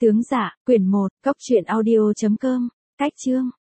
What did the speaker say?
Tướng Dạ, quyển 1, cốc truyện audio.com, cách chương.